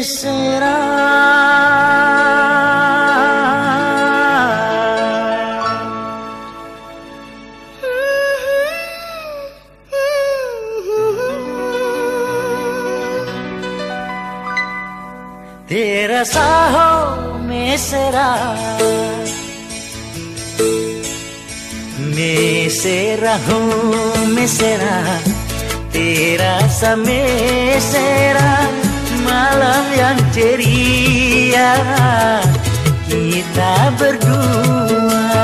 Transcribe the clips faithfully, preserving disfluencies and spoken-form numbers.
mesra. Tera saho mesra, mesra ho mesra, tera sa mesra, malam yang ceria kita berdua,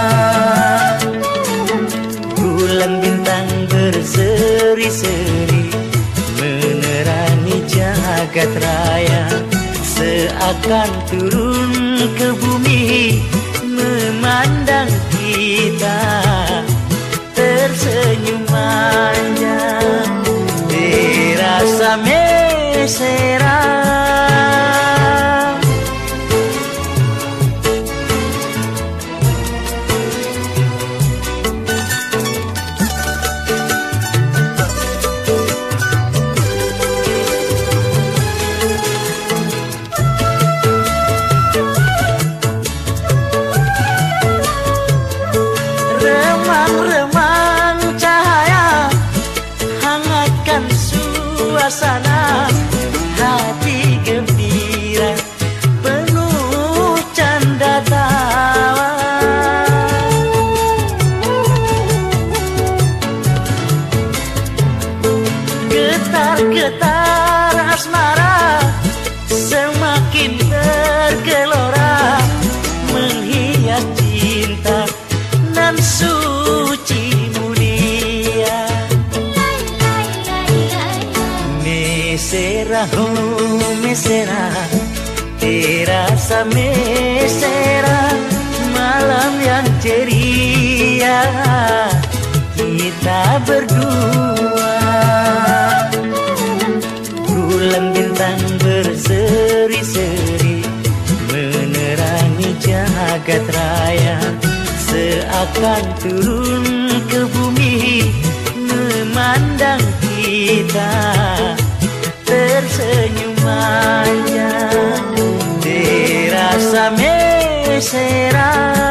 bulan bintang berseri-seri menerangi jagat raya. Seakan turun ke bumi memandang kita tersenyum manja, dirasa mesra. Remang-remang cahaya hangatkan suasana, hati gembira penuh canda tawa. Getar-getar asmara semakin tergelora, menghias cinta nan suci mulia. Mesra ho mesra, terasa mesra, malam yang ceria kita berdua, bulan bintang berseri-seri menerangi jagat raya. Seakan turun ke bumi memandang kita tersenyum manja, dirasa mesra.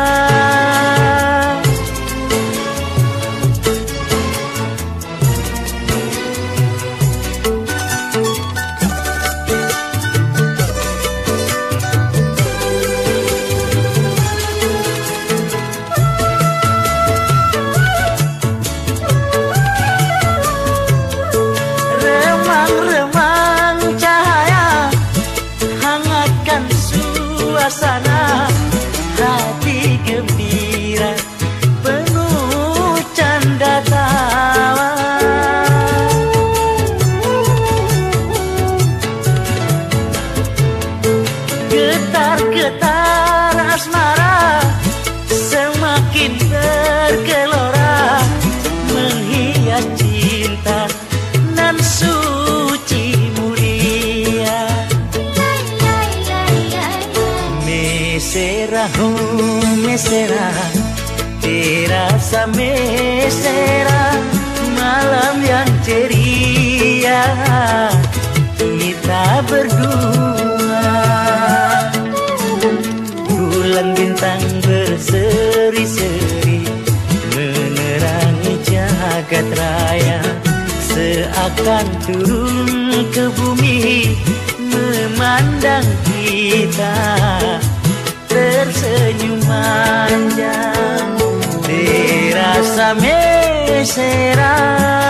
Remang cahaya hangatkan suasana, hati gembira penuh canda tawa. Getar-getar asmara semakin tergelora, menghias cinta nan suci mulia. Mesra ho mesra, terasa mesra, malam yang ceria kita berdua, bulan bintang berseri-seri menerangi jagat raya. Seakan turun ke bumi memandang kita tersenyum manja, dirasa mesra.